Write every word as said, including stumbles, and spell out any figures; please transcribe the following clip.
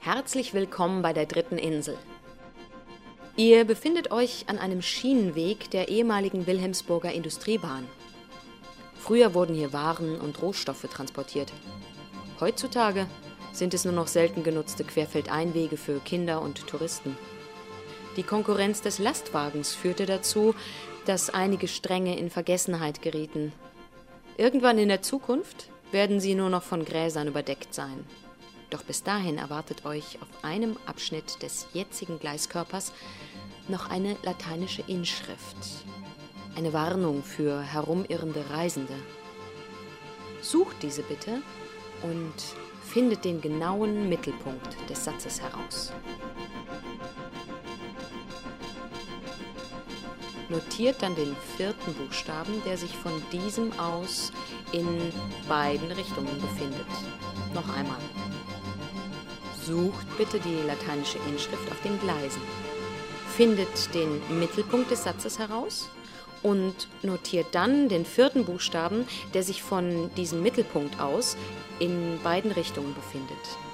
Herzlich willkommen bei der dritten Insel. Ihr befindet euch an einem Schienenweg der ehemaligen Wilhelmsburger Industriebahn. Früher wurden hier Waren und Rohstoffe transportiert. Heutzutage sind es nur noch selten genutzte Querfeldeinwege für Kinder und Touristen. Die Konkurrenz des Lastwagens führte dazu, dass einige Stränge in Vergessenheit gerieten. Irgendwann in der Zukunft werden sie nur noch von Gräsern überdeckt sein. Doch bis dahin erwartet euch auf einem Abschnitt des jetzigen Gleiskörpers noch eine lateinische Inschrift. Eine Warnung für herumirrende Reisende. Sucht diese bitte und findet den genauen Mittelpunkt des Satzes heraus. Notiert dann den vierten Buchstaben, der sich von diesem aus in beiden Richtungen befindet. Noch einmal. Sucht bitte die lateinische Inschrift auf den Gleisen. Findet den Mittelpunkt des Satzes heraus und notiert dann den vierten Buchstaben, der sich von diesem Mittelpunkt aus in beiden Richtungen befindet.